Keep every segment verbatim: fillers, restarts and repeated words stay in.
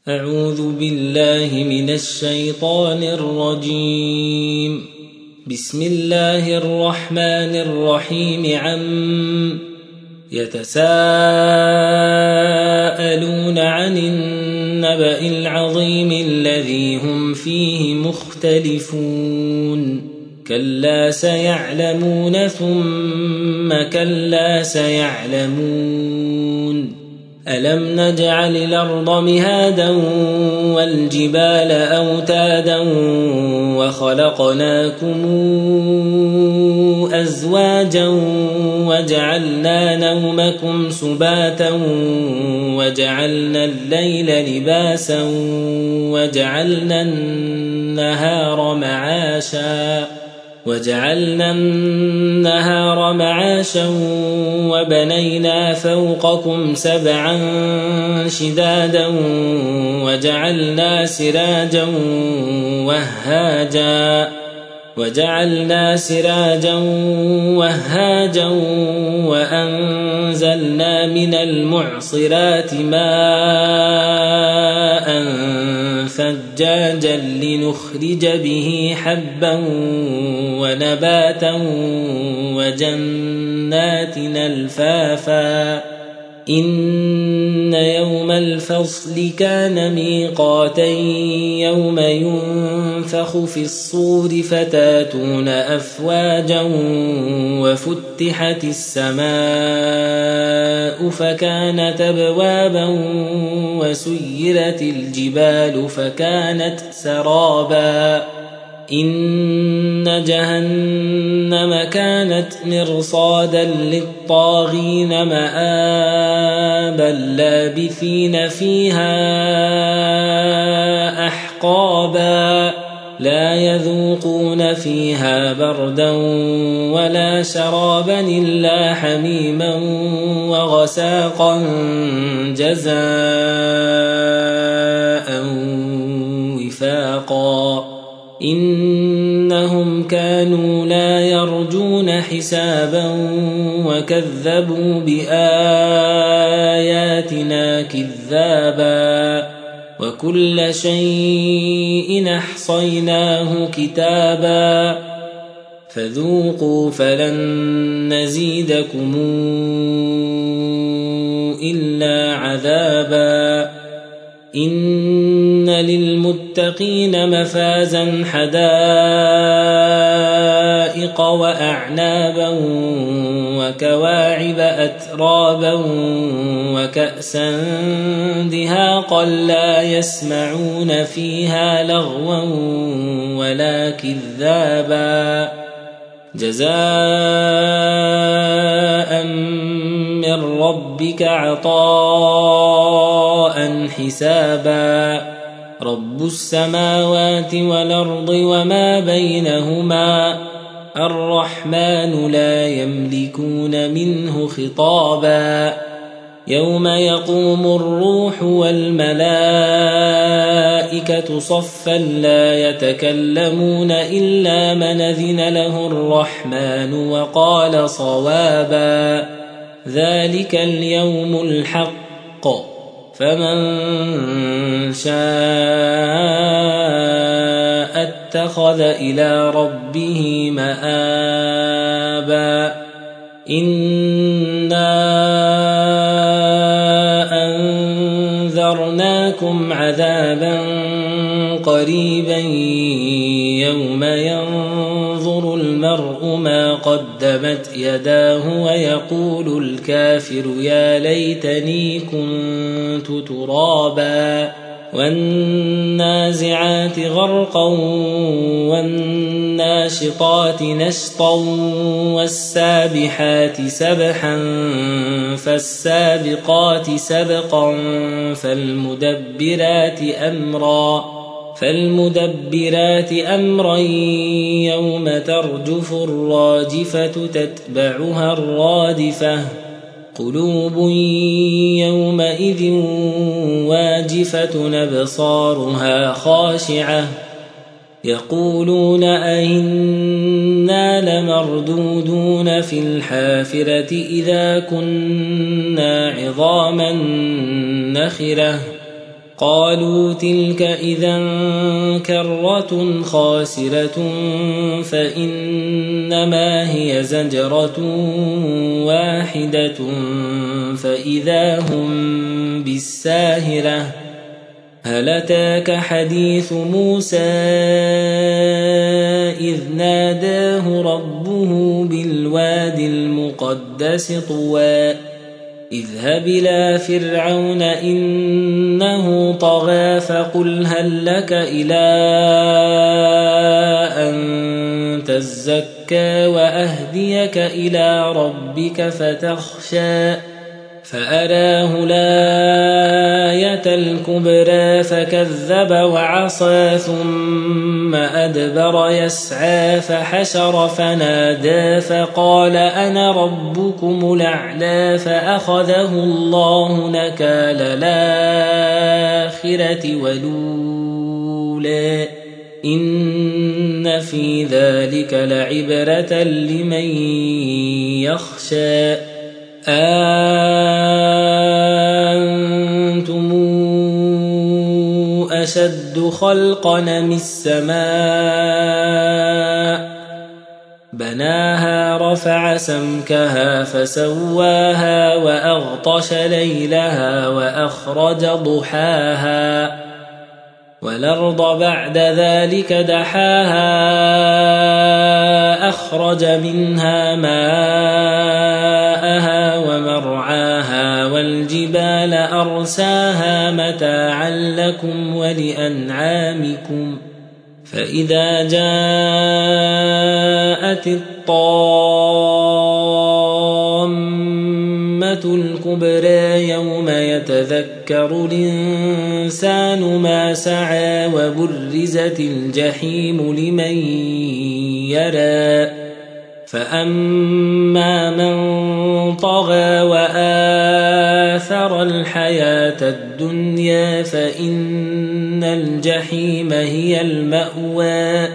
أعوذ بالله من الشيطان الرجيم. بسم الله الرحمن الرحيم. عم يتساءلون عن النبأ العظيم الذي هم فيه مختلفون. كلا سيعلمون ثم كلا سيعلمون. ألم نجعل الأرض مهادا والجبال أوتادا وخلقناكم أزواجا وجعلنا نومكم سباتا وجعلنا الليل لباسا وجعلنا النهار معاشا وجعلنا النهار معاشا وبنينا فوقكم سبعا شدادا وجعلنا سراجا وهاجا وجعلنا سراجا وهاجا وأنزلنا من المعصرات ماء ثجاجا لنخرج به حبا ونباتا وجنات ألفافا. إن يوم الفصل كان ميقاتا يوم ينفخ في الصور فتاتون أفواجا وفتحت السماء فكانت أبوابا وسيرت الجبال فكانت سرابا. إن جهنم كانت مرصادا للطاغين مآبا لابثين فيها أحقابا. لا يذوقون فيها بردا ولا شرابا إلا حميما وغساقا جزاء وفاقا. إنهم كانوا لا يرجون حسابا وكذبوا بآياتنا كذابا. وكل شيء أحصيناه كتابا فذوقوا فلن نزيدكم إلا عذابا. إن للمتقين مفازا حدائق وأعنابا وكواعب أترابا وكأسا دهاقا لا يسمعون فيها لغوا ولا كذابا. جزاء من ربك عطاء حسابا. رب السماوات والأرض وما بينهما الرحمن لا يملكون منه خطابا. يوم يقوم الروح والملائكة صفا لا يتكلمون إلا من أذن له الرحمن وقال صوابا. ذلك اليوم الحق فمن شاء اتخذ إلى ربه مآبا. إنا أنذرناكم عذابا قريبا يوم ينظر المرء ما قدمت يداه ويقول الكافر يا ليتني كنت ترابا. والنازعات غرقا والناشطات نشطا والسابحات سبحا فالسابقات سبقا فالمدبرات أمرا فالمدبرات أمرا يوم ترجف الراجفة تتبعها الرادفة. قلوب يومئذ واجفة أبصارها خاشعة يقولون أئنا لمردودون في الحافرة إذا كنا عظاما نخرة قالوا تلك إذا كرة خاسرة فإنما هي زجرة واحدة فإذا هم بالساهرة هل أتاك حديث موسى إذ ناداه ربه بالواد المقدس طوى اذهب إلى فرعون إنه طغى فقل هل لك إلى أن تزكى وأهديك إلى ربك فتخشى فأراه الآية الكبرى فكذب وعصى ثم أدبر يسعى فحشر فنادى فقال أنا ربكم الأعلى فأخذه الله نكال الآخرة والأولى إن في ذلك لعبرة لمن يخشى أنتم أشد خلقا من السماء بناها رفع سمكها فسواها وأغطش ليلها وأخرج ضحاها والأرض بعد ذلك دحاها أخرج منها ماءها ومرعاها والجبال أرساها متاعا لكم ولأنعامكم فإذا جاءت الطامة الكبرى يوم يتذكر الإنسان ما سعى وبرزت الجحيم لمن يرى فأما من طغى وآثر الحياة الدنيا فإن الجحيم هي المأوى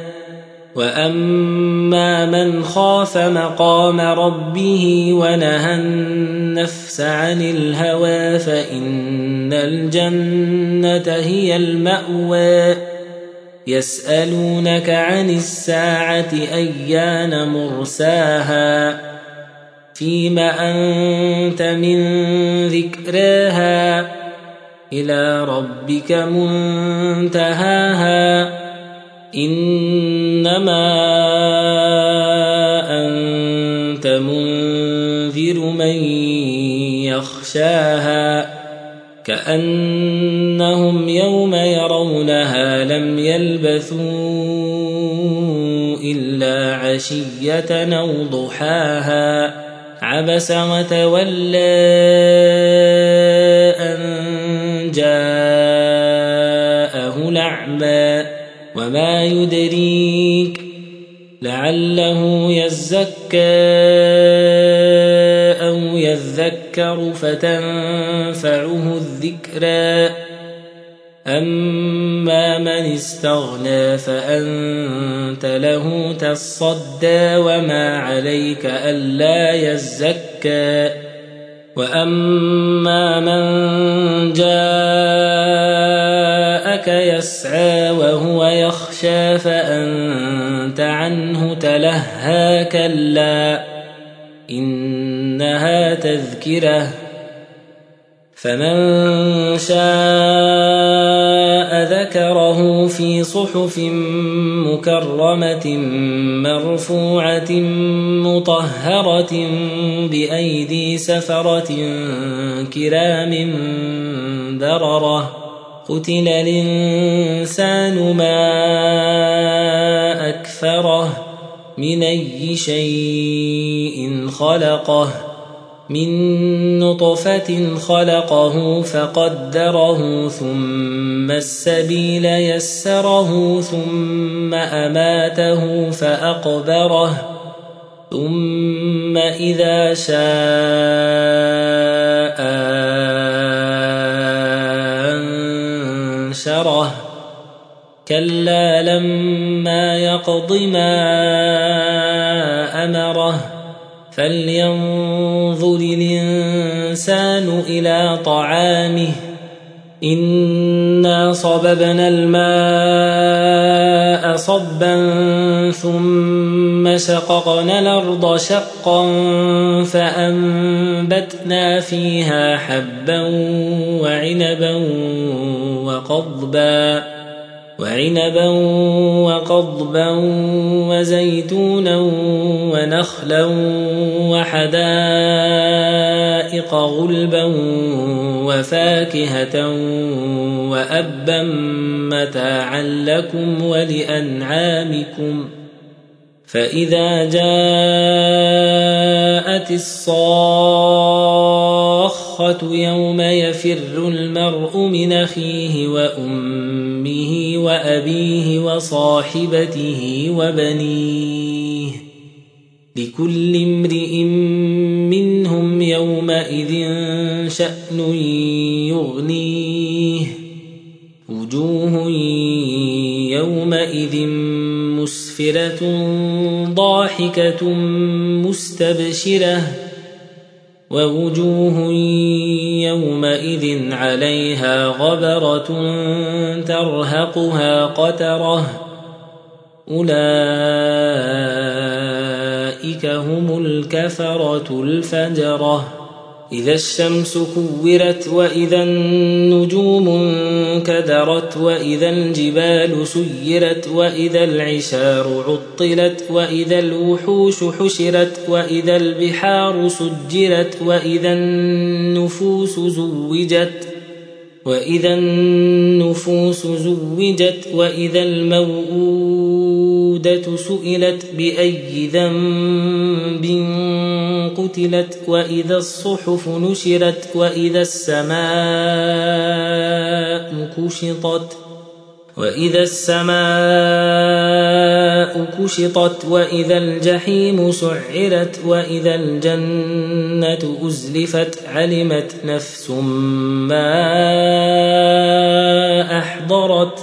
وأما من خاف مقام ربه ونهى النفس عن الهوى فإن الجنة هي المأوى يسألونك عن الساعة أيان مرساها فيم أنت من ذكراها إلى ربك منتهاها إنما أنت منذر من يخشاها كأنهم يوم يرونها لم يلبثوا إلا عشية أو ضحاها عبس وتولى أن جاءه الأعمى وما يدريك لعله يزكى أو يذكر فتنفعه الذكرى أما من استغنى فأنت له تصدى وما عليك ألا يزكى وأما من جاءك يسعى وهو يخشى فأنت عنه تلهى كلا إنها تذكرة فمن شاء ذكره في صحف مكرمة مرفوعة مطهرة بأيدي سفرة كرام بررة قتل الإنسان ما أكفره من أي شيء خلقه من نطفة خلقه فقدره ثم السبيل يسره ثم أماته فأقبره ثم إذا شاء أنشره كلا لما يقض ما أمره فلينظر الإنسان إلى طعامه إنا صببنا الماء صبا ثم شققنا الأرض شقا فأنبتنا فيها حبا وعنبا وقضبا وعنبا وقضبا وزيتونا ونخلا وحدائق غلبا وفاكهة وأبا متاعا لكم ولأنعامكم فإذا جاءت الصاخة يوم يفر المرء من أخيه وأمه وأبيه وصاحبته وبنيه لكل امرئ منهم يومئذ شأن يغنيه وجوه يومئذ مسفرة ضاحكة مستبشرة ووجوه يومئذ عليها غبرة ترهقها قترة أولئك هم الكفرة الفجرة إذا الشمس كورت وإذا النجوم انكدرت وإذا الجبال سيرت وإذا العشار عطلت وإذا الوحوش حشرت وإذا البحار سجرت وإذا النفوس زوجت وإذا النفوس زوجت وإذا الموءودة سئلت بأي ذنب قتلت وإذا الصحف نشرت وإذا السماء كشطت وإذا السماء كشطت وإذا الجحيم سعرت وإذا الجنة أزلفت علمت نفس ما أحضرت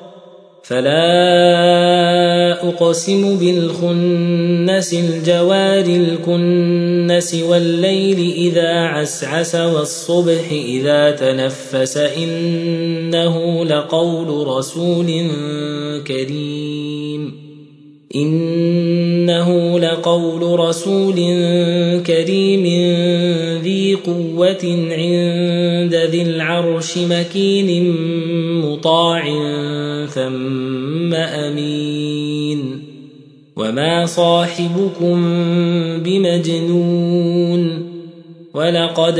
فلا أقسم بالخنس الجوار الكنس والليل إذا عسعس والصبح إذا تنفس إنه لقول رسول كريم إنه لقول رسول كريم ذي قوة عند ذي العرش مكين مطاع ثم أمين وما صاحبكم بمجنون ولقد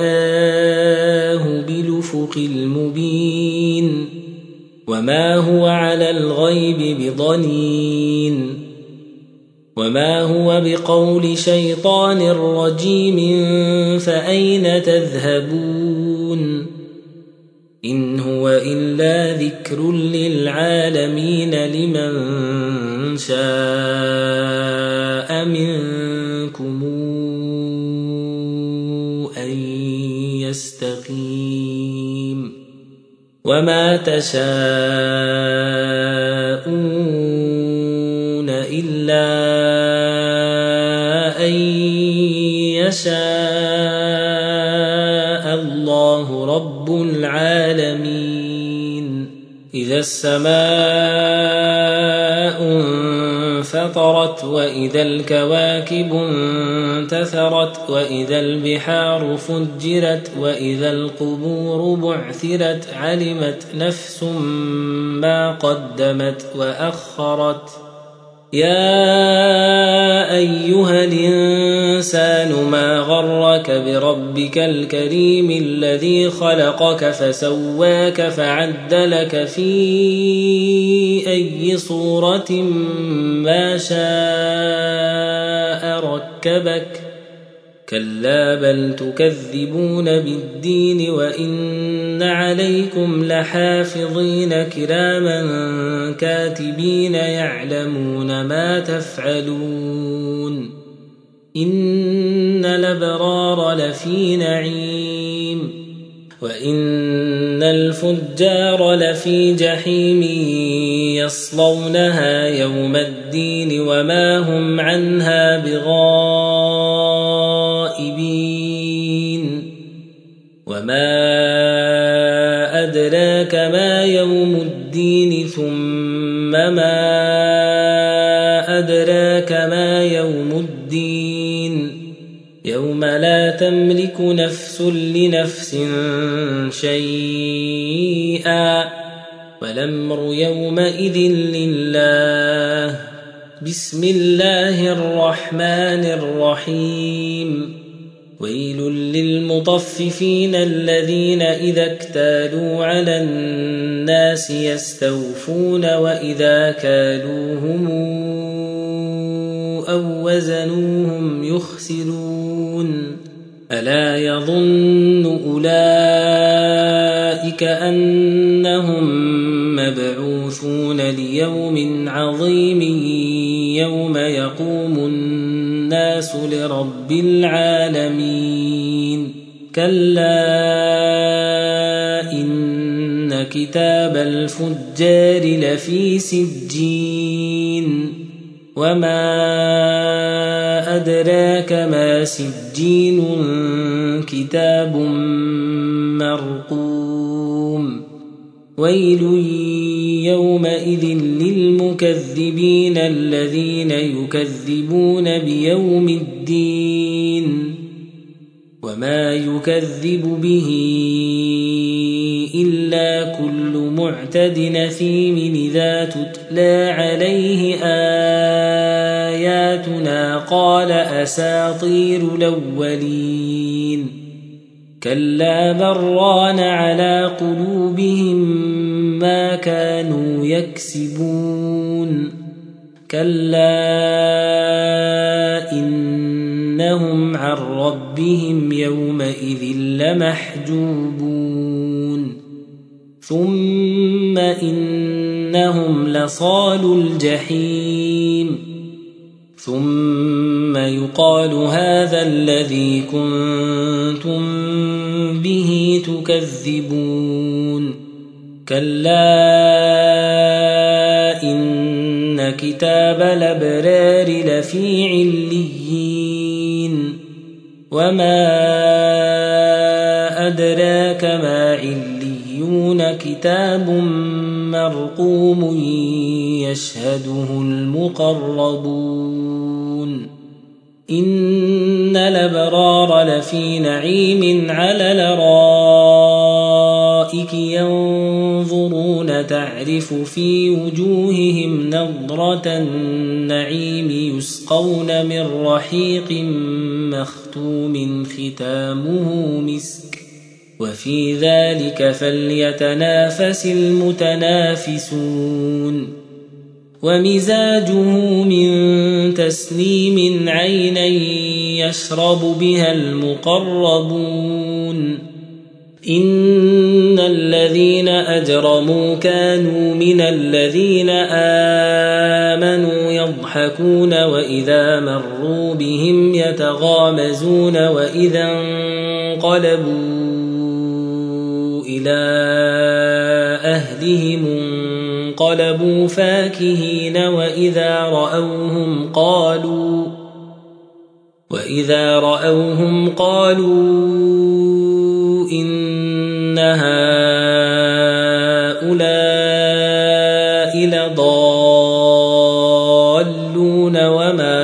رآه بالأفق المبين وما هو على الغيب بضنين وما هو بقول شيطان رجيم فأين تذهبون إن هو إلا ذكر للعالمين لمن شاء منكم أن يستقيم وما تشاءون إلا أن يشاء الله رب العالمين إذا السماء انفطرت وإذا الكواكب انتثرت وإذا البحار فجرت وإذا القبور بعثرت علمت نفس ما قدمت وأخرت يا أيها الإنسان ما غرك بربك الكريم الذي خلقك فسواك فعدلك في أي صورة ما شاء ركبك كلا بل تكذبون بالدين وإن عليكم لحافظين كراما كاتبين يعلمون ما تفعلون إن الأبرار لفي نعيم وإن الفجار لفي جحيم يصلونها يوم الدين وما هم عنها بغائبين وما أدراك ما يوم الدين ثم ما أدراك ما يوم الدين يوم لا تملك نفس لنفس شيئا والأمر يومئذ لله. بسم الله الرحمن الرحيم. ويل للمطففين الذين إذا اكتالوا على الناس يستوفون وإذا كالوهم أو وزنوهم يخسرون. ألا يظن أولئك أنهم مبعوثون ليوم عظيم يوم يقوم الناس لرب العالمين. كلا إن كتاب الفجار لفي سجين وما أدراك ما سجين كتاب مرقوم. ويل يومئذ للمكذبين الذين يكذبون بيوم الدين وما يكذب به إلا كل معتد نثيم إذا تتلى عليه آياتنا قال أساطير الأولين. كلا بران على قلوبهم ما كانوا يكسبون. كلا إنهم عن ربهم يومئذ لمحجوبون. ثم إنهم لصالو الجحيم. ثم يقال هذا الذي كنتم به تكذبون. كلا إن كتاب الأبرار لفي عليين وما أدراك ما عليون كتاب مرقوم يشهده المقربون. إن الأبرار لفي نعيم على الأرائك ينظرون تعرف في وجوههم نضرة النعيم يسقون من رحيق مختوم ختامه مسك وفي ذلك فليتنافس المتنافسون. ومزاجه من تسنيم عينا يشرب بها المقربون. إن الذين أجرموا كانوا من الذين آمنوا يضحكون وإذا مروا بهم يتغامزون وإذا انقلبوا إلى أهلهم انقلبوا فاكهين وإذا رأوهم قالوا وإذا رأوهم قالوا إن هؤلاء لضالون وما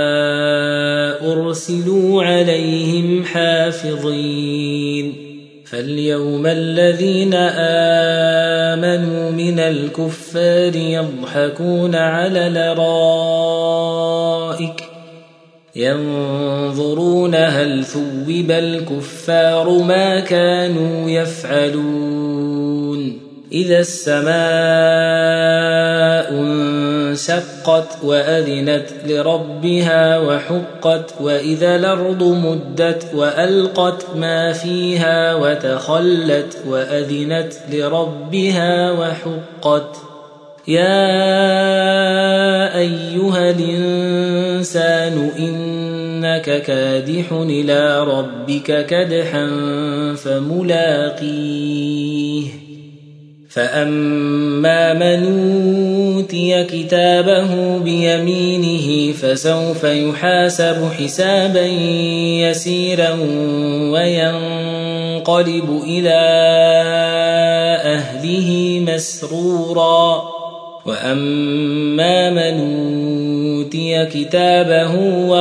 أرسلوا عليهم حافظين. فاليوم الذين آمنوا من الكفار يضحكون على الأرائك ينظرون هل ثوب الكفار ما كانوا يفعلون. إذا السماء انشقت وأذنت لربها وحقت وإذا الأرض مدت وألقت ما فيها وتخلت وأذنت لربها وحقت. يا أيها الإنسان إنك كادح إلى ربك كدحا فملاقيه. فأما من أوتي كتابه بيمينه فسوف يحاسب حسابا يسيرا وينقلب إلى أهله مسرورا وأما من أوتي كتابه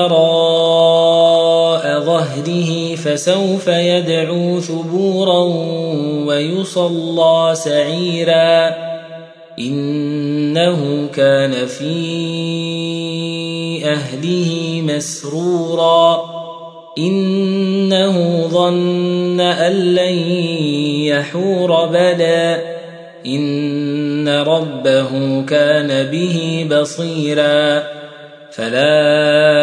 وراء ظهره فسوف يدعو ثبورا ويصلى سعيرا إنه كان في أهله مسرورا إنه ظن أن لن يحور بلى إن ربه كان به بصيرا فلا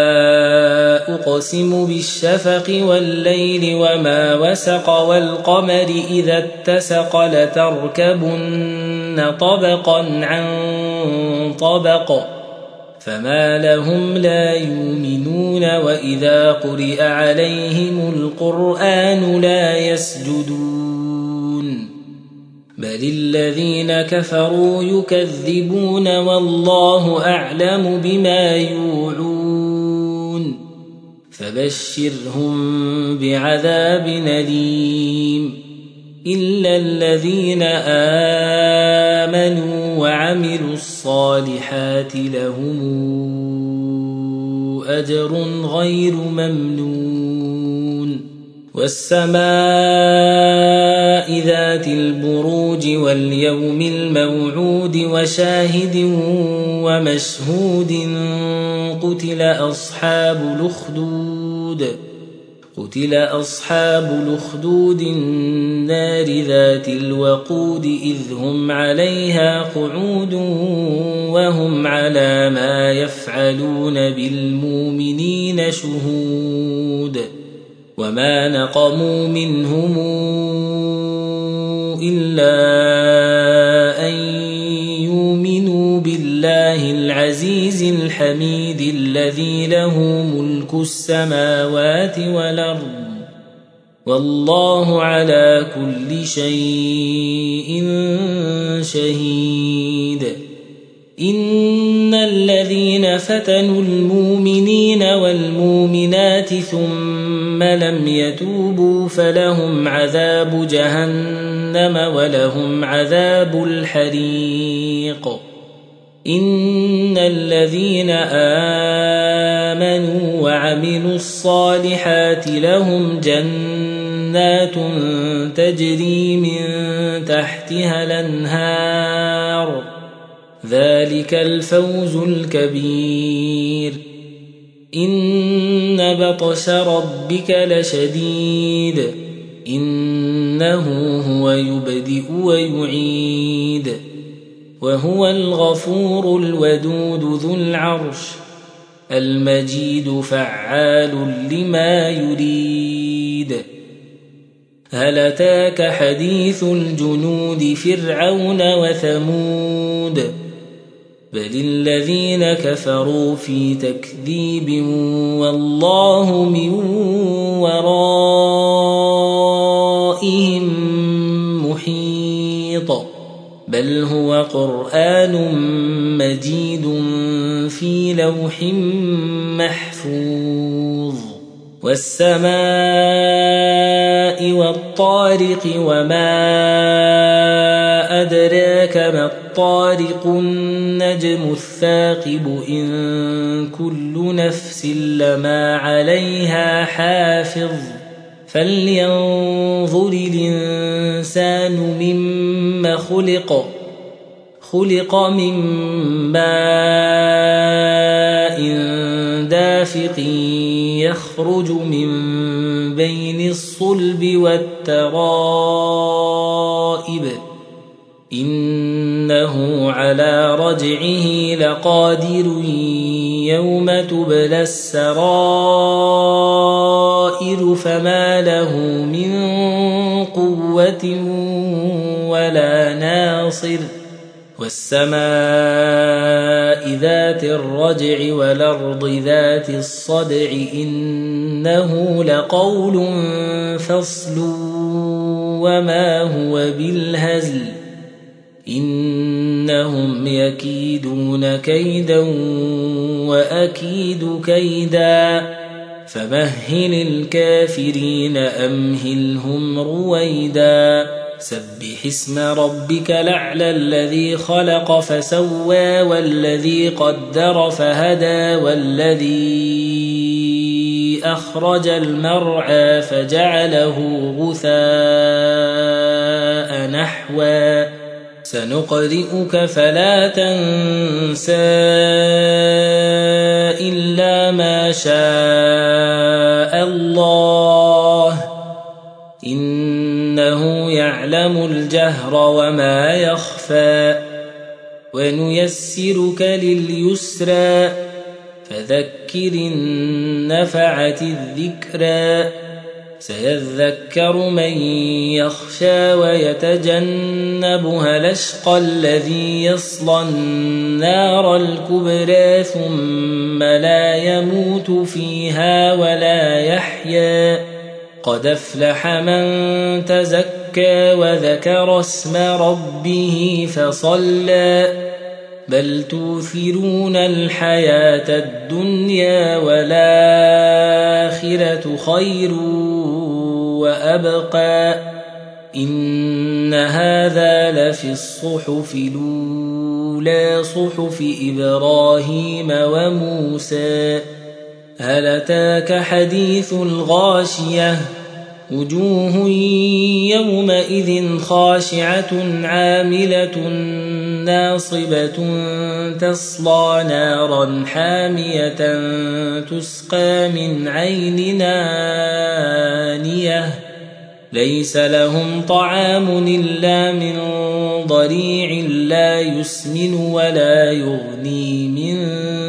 أقسم بالشفق والليل وما وسق والقمر إذا اتسق لتركبن طبقا عن طبق فما لهم لا يؤمنون وإذا قرئ عليهم القرآن لا يسجدون بل الذين كفروا يكذبون والله أعلم بما يوعون فبشرهم بعذاب أليم إلا الذين آمنوا وعملوا الصالحات لهم أجر غير ممنون والسماء ذات البروج واليوم الموعود وشاهد ومشهود قتل أصحاب الأخدود قتل أصحاب الأخدود النار ذات الوقود إذ هم عليها قعود وهم على ما يفعلون بالمؤمنين شهود وما نقموا منهم إلا أن يؤمنوا بالله العزيز الحميد الذي له ملك السماوات والأرض والله على كل شيء شهيد إن الذين فتنوا المؤمنين والمؤمنات ثم لم يتوبوا فلهم عذاب جهنم ولهم عذاب الحريق إن الذين آمنوا وعملوا الصالحات لهم جنات تجري من تحتها الأنهار ذلك الفوز الكبير إن بطش ربك لشديد إنه هو يبدئ ويعيد وهو الغفور الودود ذو العرش المجيد فعال لما يريد هل أتاك حديث الجنود فرعون وثمود بل الذين كفروا في تكذيب والله من ورائهم محيط بل هو قرآن مجيد في لوح محفوظ والسماء والطارق وما أدراك ما الطارق النجم الثاقب إن كل نفس لما عليها حافظ فلينظر الإنسان مما خلق خلق من ماء دافق يخرج من بين الصلب والترائب إنه على رجعه لقادر يوم تبلى السرائر فما له من قوة ولا ناصر والسماء ذات الرجع والأرض ذات الصدع إنه لقول فصل وما هو بالهزل إنهم يكيدون كيدا وأكيد كيدا فمهل الكافرين أمهلهم رويدا سبح اسم ربك الأعلى الذي خلق فسوى والذي قدر فهدى والذي أخرج المرعى فجعله غثاء نحوا سنقرئك فلا تنسى إلا ما شاء الله إنه يعلم الجهر وما يخفى ونيسرك لليسرى فذكر إن نفعت الذكرى سيذكر من يخشى ويتجنبها الأشقى الذي يصلى النار الكبرى ثم لا يموت فيها ولا يحيا قد أفلح من تزكى وذكر اسم ربه فصلى بل توثرون الحياة الدنيا والآخرة خير وأبقى إن هذا لفي الصحف الأولى صحف إبراهيم وموسى هل أتاك حديث الغاشية وجوه يومئذ خاشعة عاملة ناصبة تصلى نارا حامية تسقى من عين آنية ليس لهم طعام إلا من ضريع لا يسمن ولا يغني من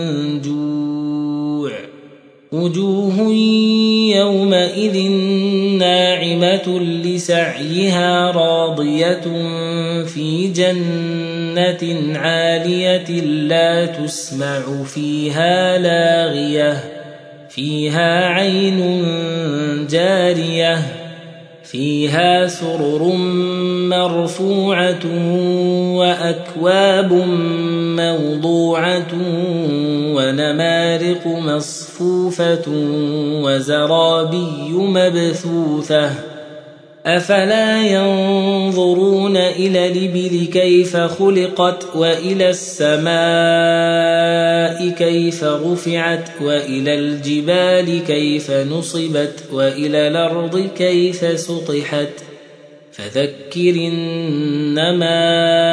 جوع وجوه يومئذ ناعمة لسعيها راضية في جنة عالية لا تسمع فيها لاغية فيها عين جارية فيها سرر مرفوعة وأكواب موضوعة ونمارق مصفوفة وزرابي مبثوثة أفلا ينظرون إلى الإبل كيف خلقت وإلى السماء كيف رفعت وإلى الجبال كيف نصبت وإلى الأرض كيف سطحت فذكر إنما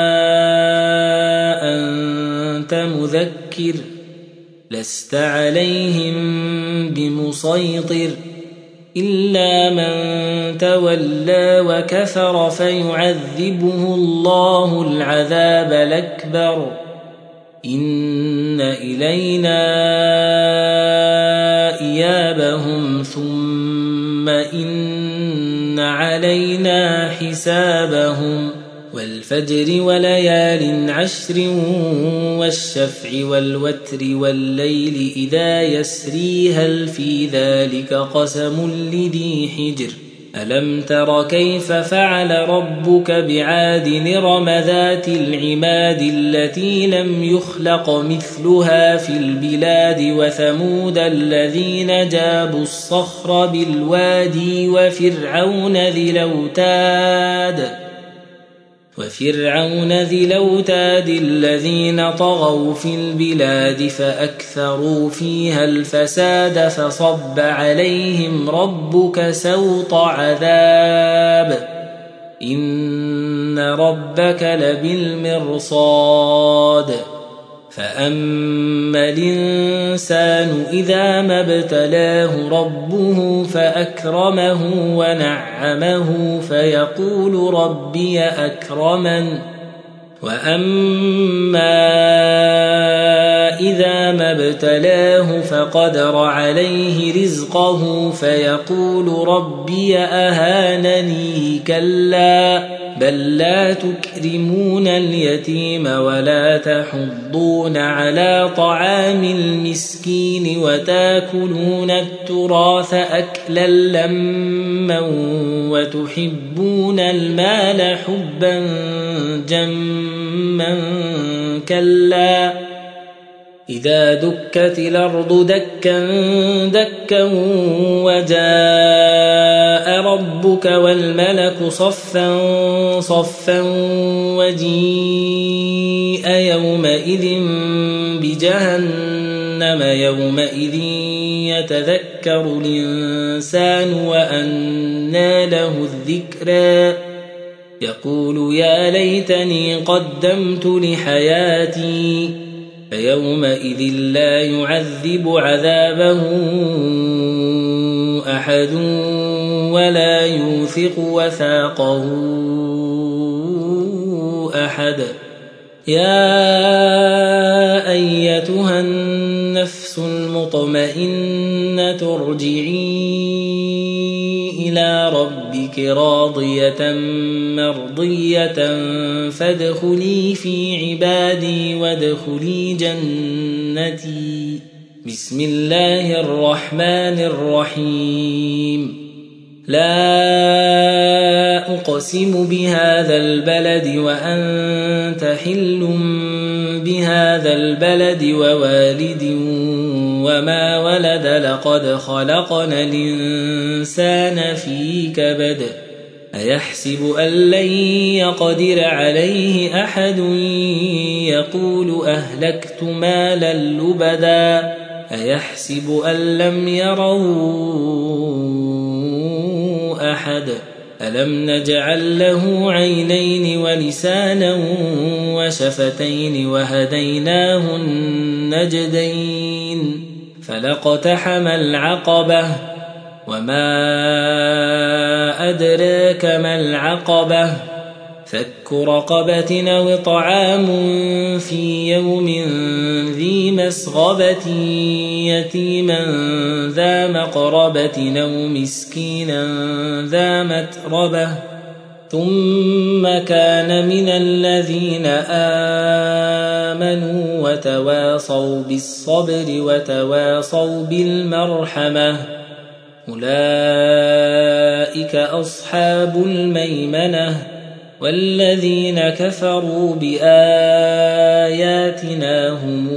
أنت مذكر لست عليهم بمسيطر إلا من تولى وكفر فيعذبه الله العذاب الأكبر إن إلينا إيابهم ثم إن علينا حسابهم والفجر وليال عشر والشفع والوتر والليل إذا يسري هل في ذلك قسم لذي حجر ألم تر كيف فعل ربك بعاد إرم ذات العماد التي لم يخلق مثلها في البلاد وثمود الذين جابوا الصخر بالوادي وفرعون ذي الأوتاد وفرعون ذي الأوتاد الذين طغوا في البلاد فأكثروا فيها الفساد فصب عليهم ربك سوط عذاب إن ربك لبالمرصاد فأما الإنسان إذا ما ابتلاه ربه فأكرمه ونعمه فيقول ربي أكرمن وأما إذا ما ابتلاه فقدر عليه رزقه فيقول ربي أهانني كلا بل لا تكرمون اليتيم ولا تحضون على طعام المسكين وتاكلون التراث أكلا لما وتحبون المال حبا جما كلا إذا دكت الأرض دكا دكا وجاء ربك والملك صفا صفا وجيء يومئذ بجهنم يومئذ يتذكر الإنسان وأنى له الذكرى يقول يا ليتني قدمت لحياتي فيومئذ لا يعذب عذابه أحد ولا يوثق وثاقه أحد. يا أيتها النفس المطمئنة ارجعي إلى ربك راضية مرضية فادخلي في عبادي وادخلي جنتي. بسم الله الرحمن الرحيم. لا أقسم بهذا البلد وأنت حل بهذا البلد ووالد وما ولد لقد خلقنا الإنسان في كبد أيحسب أن لن يقدر عليه أحد يقول أهلكت مالا لبدا أيحسب أن لم يروا أحد ألم نجعل له عينين ولسانا وشفتين وهديناه النجدين فلاقتحم العقبة وما أدراك ما العقبة فك رقبة أو طعام في يوم ذي مسغبة يتيما ذا مقربة أو مسكينا ذا متربة ثم كان من الذين آمنوا وتواصوا بالصبر وتواصوا بالمرحمة أولئك أصحاب الميمنة والذين كفروا بآياتنا هم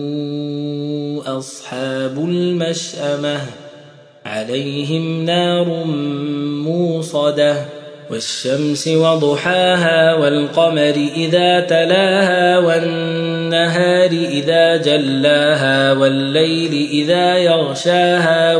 أصحاب المشأمة عليهم نار موصدة والشمس وضحاها والقمر إذا تلاها والنهار إذا جلاها والليل إذا يغشاها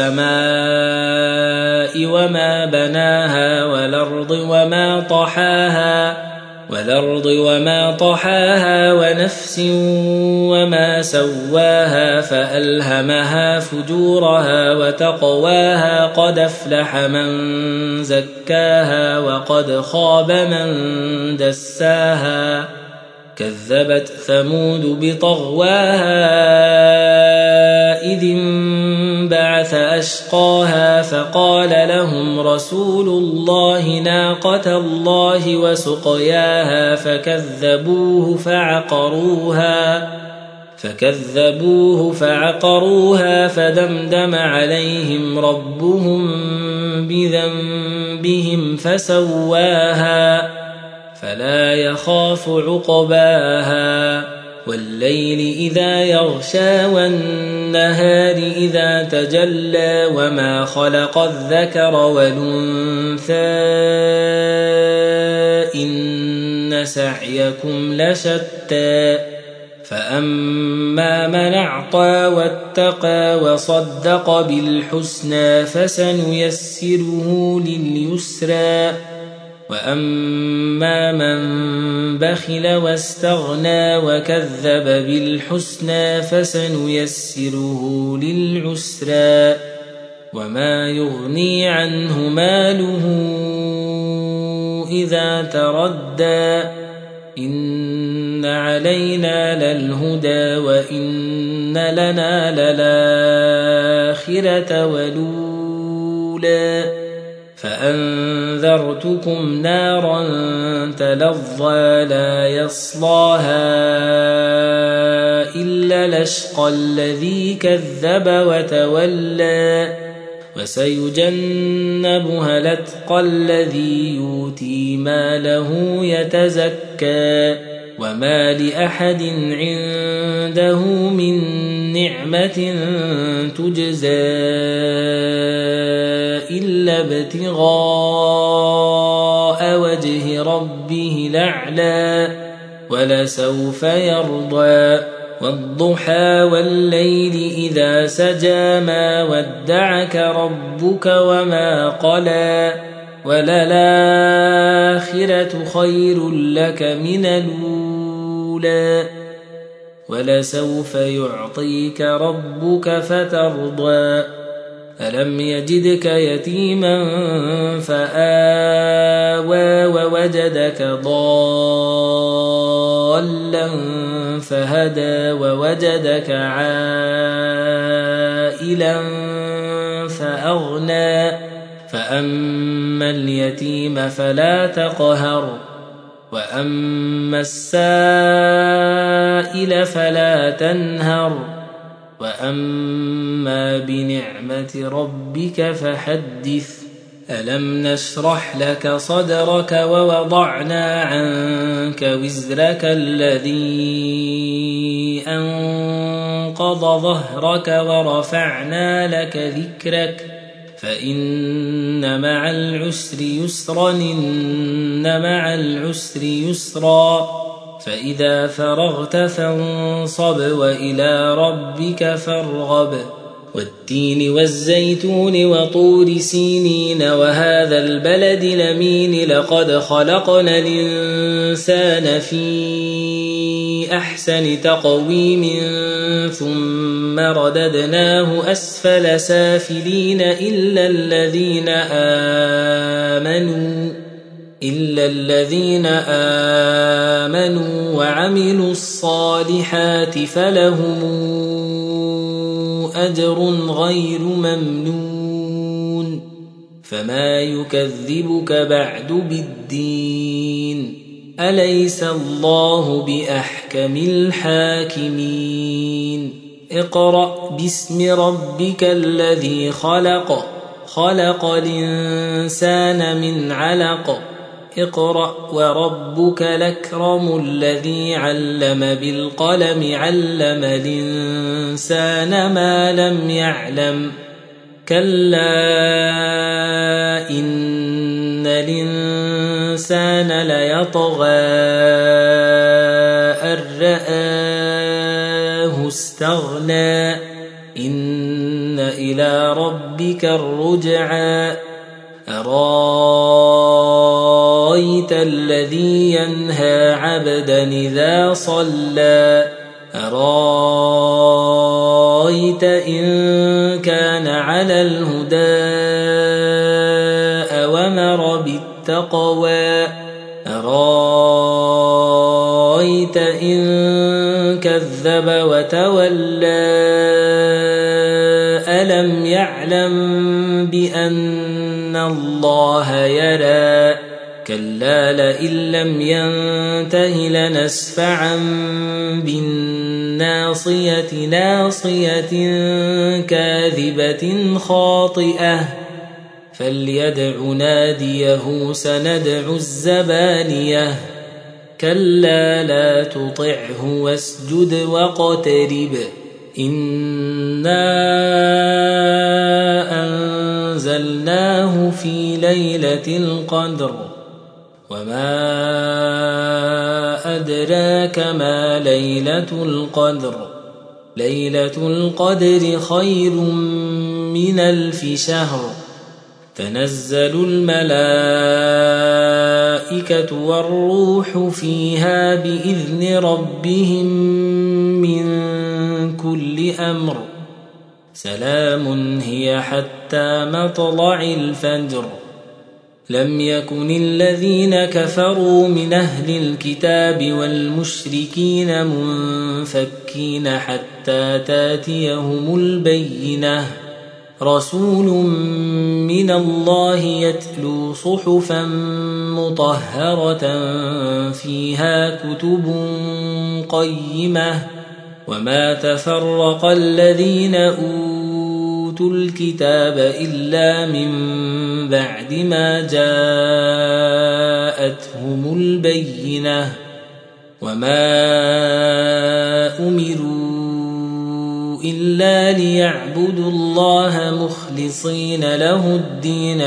والسماء وما بناها والأرض وما طحاها والأرض وما طحاها ونفس وما سواها فألهمها فجورها وتقواها قد أفلح من زكاها وقد خاب من دساها كذبت ثمود بطغواها إذ انبعث أشقاها فقال لهم رسول الله ناقة الله وسقياها فكذبوه فعقروها فكذبوه فعقروها فدمدم عليهم ربهم بذنبهم فسواها فلا يخاف عقباها والليل إذا يغشى والنهار إذا تجلى وما خلق الذكر والأنثى إن سعيكم لشتى فأما من أعطى واتقى وصدق بالحسنى فسنيسره لليسرى وأما من بخل واستغنى وكذب بالحسنى فسنيسره للعسرى وما يغني عنه ماله إذا تردى إن علينا للهدى وإن لنا للآخرة ولولا فأنذرتكم نارا تلظى لا يصلاها إلا الأشقى الذي كذب وتولى وسيجنبها الأتقى الذي يؤتي ماله يتزكى وما لأحد عنده من نعمة تجزى إلا ابتغاء وجه ربه الأعلى ولسوف يرضى والضحى والليل إذا سجى ما ودعك ربك وما قلى وللآخرة خير لك من الأولى ولسوف يعطيك ربك فترضى ألم يجدك يتيما فآوى ووجدك ضالا فهدى ووجدك عائلا فأغنى فأما اليتيم فلا تقهر وأما السائل فلا تنهر وأما بنعمة ربك فحدث ألم نشرح لك صدرك ووضعنا عنك وزرك الذي أنقض ظهرك ورفعنا لك ذكرك فإن مع العسر يسرا إن مع العسر يسرا فإذا فرغت فانصب وإلى ربك فارغب والتين والزيتون وطور سينين وهذا البلد الأمين لقد خلقنا الإنسان في أحسن تقويم ثم رددناه أسفل سافلين إلا الذين آمنوا إلا الذين آمنوا وعملوا الصالحات فلهم أجر غير ممنون فما يكذبك بعد بالدين أليس الله بأحكم الحاكمين اقرأ باسم ربك الذي خلق خلق الإنسان من علق اقرأ وربك الأكرم الذي علم بالقلم علم الإنسان ما لم يعلم كلا إن الإنسان ليطغى أن رآه استغنى إن إلى ربك الرجعى أرايت الذي ينهى عبدا إذا صلى أرايت إن كان على الهدى أومر بالتقوى أرايت إن كذب وتولى ألم يعلم بأن الله يرى كلا لئن لم ينته لنسفعا بالناصية ناصية كاذبة خاطئة فليدع ناديه سندع الزبانية كلا لا تطعه واسجد واقترب إنا أنزلناه في ليلة القدر وما أدراك ما ليلة القدر ليلة القدر خير من ألف شهر تنزل الملائكة والروح فيها بإذن ربهم من كل أمر سلام هي حتى مطلع الفجر لم يكن الذين كفروا من أهل الكتاب والمشركين منفكين حتى تاتيهم البينة رسول من الله يتلو صحفا مطهرة فيها كتب قيمة وما تفرق الذين أوتوا الكتاب إلا من بعد ما جاءتهم البينة وما أمروا إلا ليعبدوا الله مخلصين له الدين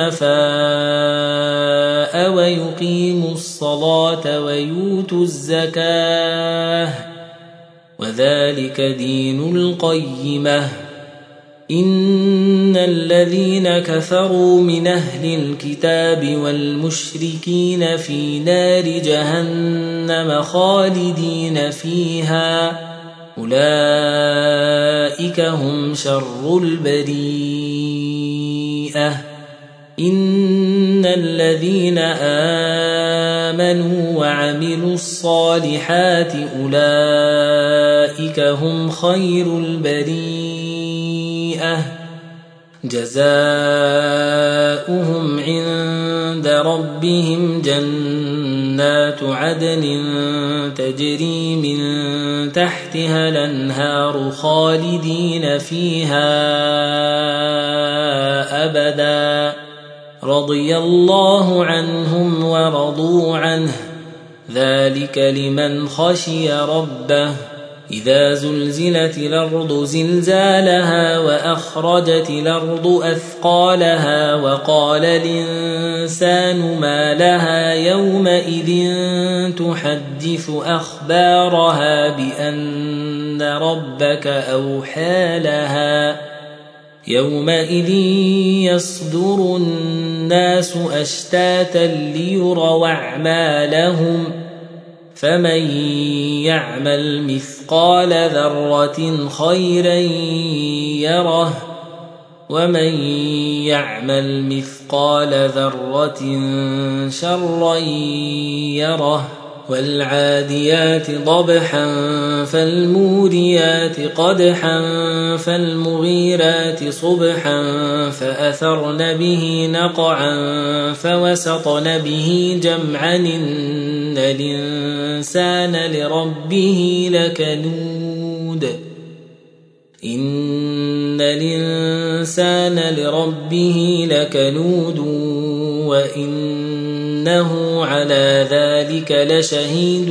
حنفاء ويقيموا الصلاة ويؤتوا الزكاة وذلك دين القيمة. إن الذين كفروا من أهل الكتاب والمشركين في نار جهنم خالدين فيها أولئك هم شر البريئة. إن الذين آمنوا وعملوا الصالحات أولئك هم خير البريئة جزاؤهم عند ربهم جنات عدن تجري من تحتها الأنهار خالدين فيها أبدا رضي الله عنهم ورضوا عنه ذلك لمن خشي ربه. إذا زلزلت الأرض زلزالها وأخرجت الأرض أثقالها وقال الإنسان ما لها يومئذ تحدث أخبارها بأن ربك أوحى لها يومئذ يصدر الناس أشتاتا ليروا أعمالهم فمن يعمل مثقال ذرة خيرا يره ومن يعمل مثقال ذرة شرا يره. والعاديات ضبحا فالموريات قدحا فالمغيرات صبحا فأثرن به نقعا فوسطن به جمعا إن الإنسان لربه لكنود إن الإنسان لربه لكنود وإنه على ذلك لشهيد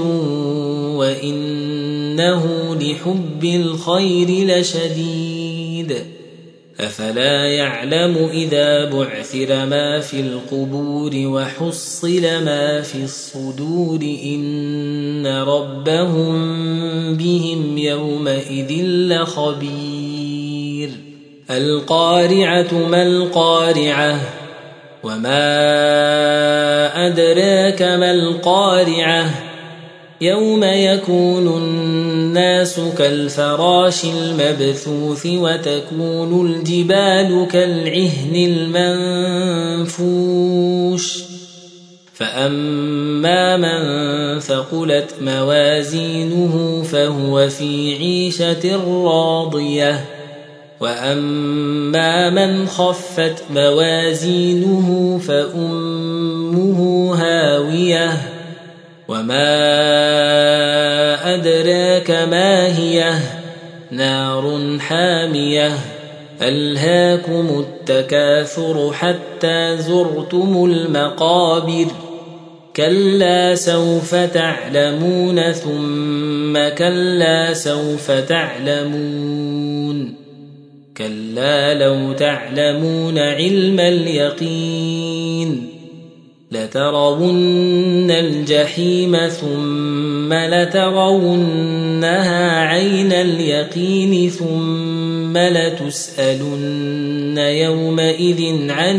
وإنه لحب الخير لشديد. أفلا يعلم إذا بعثر ما في القبور وحصل ما في الصدور إن ربهم بهم يومئذ لخبير. القارعة ما القارعة وما أدراك ما القارعة يوم يكون الناس كالفراش المبثوث وتكون الجبال كالعهن المنفوش فأما من ثقلت موازينه فهو في عيشة راضية وأما من خفت موازينه فأمه هاوية وما أدراك ما هي نار حامية. ألهاكم التكاثر حتى زرتم المقابر كلا سوف تعلمون ثم كلا سوف تعلمون كلا لو تعلمون علم اليقين لترون الجحيم ثم لترونها عين اليقين ثم لتسألن يومئذ عن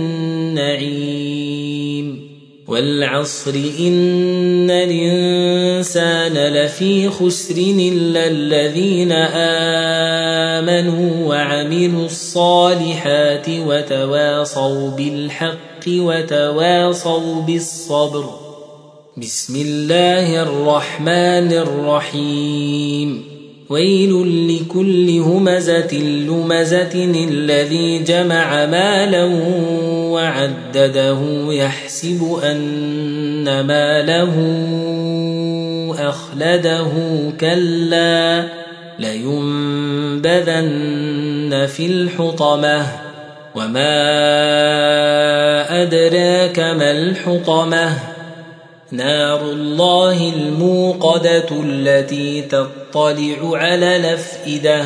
النعيم. والعصر إن الإنسان لفي خسر إلا الذين آمنوا وعملوا الصالحات وتواصوا بالحق وتواصوا بالصبر. بسم الله الرحمن الرحيم. ويل لكل همزة لمزة الذي جمع مالا وعدده يحسب أن ماله أخلده كلا لينبذن في الحطمة وما أدراك ما الحطمة نار الله الموقدة التي تطلع على الأفئدة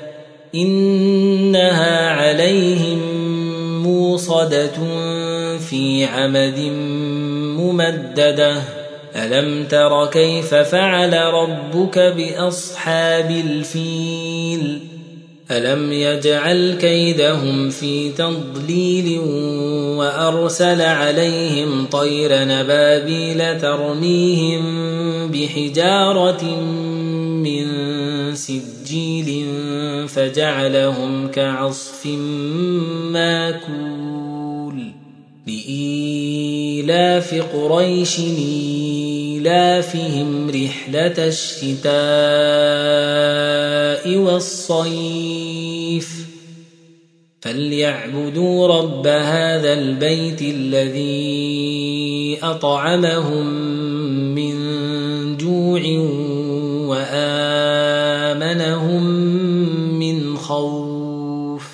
إنها عليهم موصدة في عمد ممددة ألم تر كيف فعل ربك بأصحاب الفيل ألم يجعل كيدهم في تضليل وأرسل عليهم طير نبابيل ترميهم بحجارة من سجيل فجعلهم كعصف ماكول لإيلاف قريش إيلافهم رحلة الشتاء والصيف فليعبدوا رب هذا البيت الذي أطعمهم من جوع وآمنهم من خوف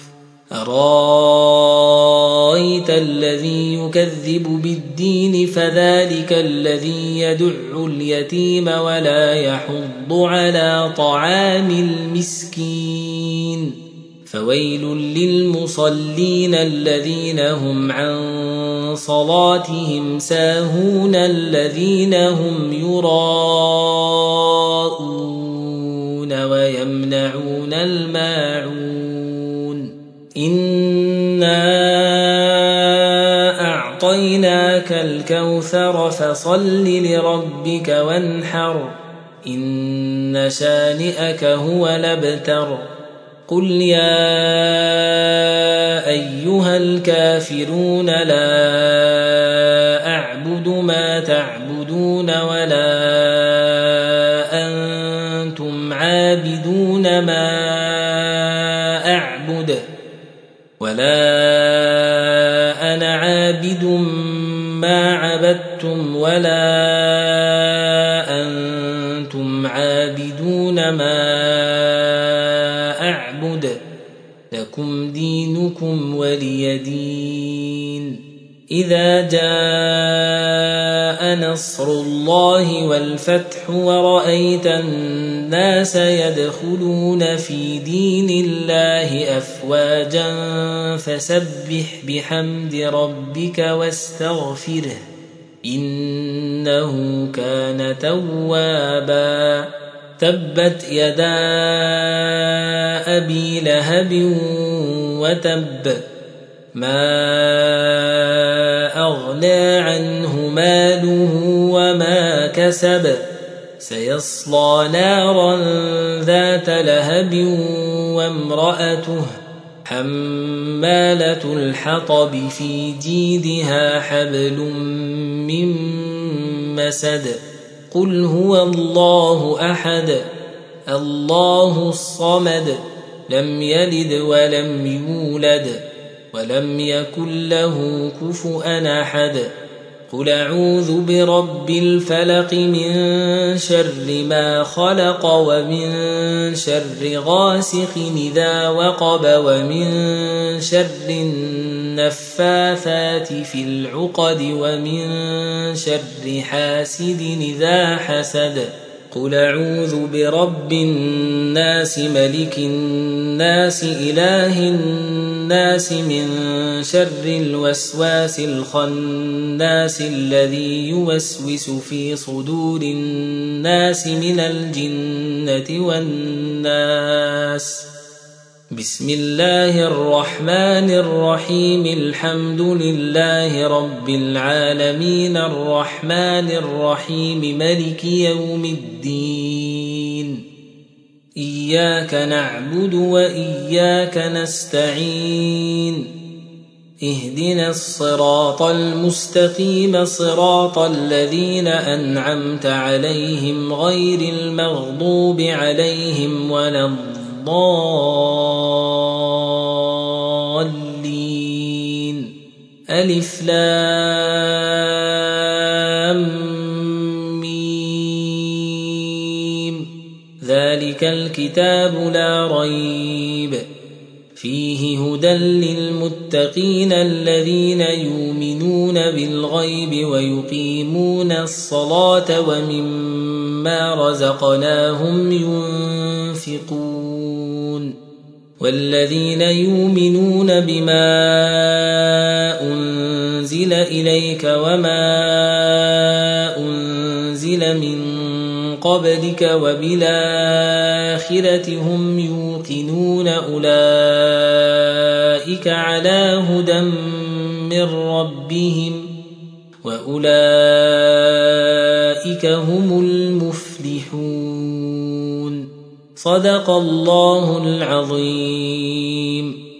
أرأيت الذي يكذب بالدين فذلك الذي يدع اليتيم ولا يحض على طعام المسكين فويل للمصلين الذين هم عن صلاتهم ساهون الذين هم يراءون ويمنعون الماعون إنا أعطيناك الكوثر فصل لربك وانحر إن شانئك هو الأبتر قل يا أيها الكافرون لا أعبد ما تعبدون ولا أنتم عابدون ما أعبد ولا أنا عابد ما عبدتم ولا أنتم عابدون ما أعبد لكم دينكم ولي دين إذا جاء نصر الله والفتح ورأيت الناس يدخلون في دين الله أفواجا فسبح بحمد ربك واستغفره إنه كان توابا تبت يدا أبي لهب وتب ما أغنى عنه ماله وما كسب سيصلى نارا ذات لهب وامرأته حمالة الحطب في جيدها حبل من مسد قل هو الله أحد الله الصمد لم يلد ولم يولد ولم يكن له كفؤا أحد قل أعوذ برب الفلق من شر ما خلق ومن شر غاسق إذا وقب ومن شر النفاثات في العقد ومن شر حاسد إذا حسد قل أعوذ برب الناس ملك الناس إله الناس من شر الوسواس الخناس الذي يوسوس في صدور الناس من الجنة والناس بسم الله الرحمن الرحيم الحمد لله رب العالمين الرحمن الرحيم مالك يوم الدين إياك نعبد وإياك نستعين اهدنا الصراط المستقيم صراط الذين أنعمت عليهم غير المغضوب عليهم ولا الضالين ألف لام ميم ذلك الكتاب لا ريب فيه هدى للمتقين الذين يؤمنون بالغيب ويقيمون الصلاة ومما رزقناهم ينفقون والذين يؤمنون بما أنزل إليك وما أنزل من قبلك وبالآخرة هم يوقنون أولئك على هدى من ربهم وأولئك هم المفلحون. صدق الله العظيم.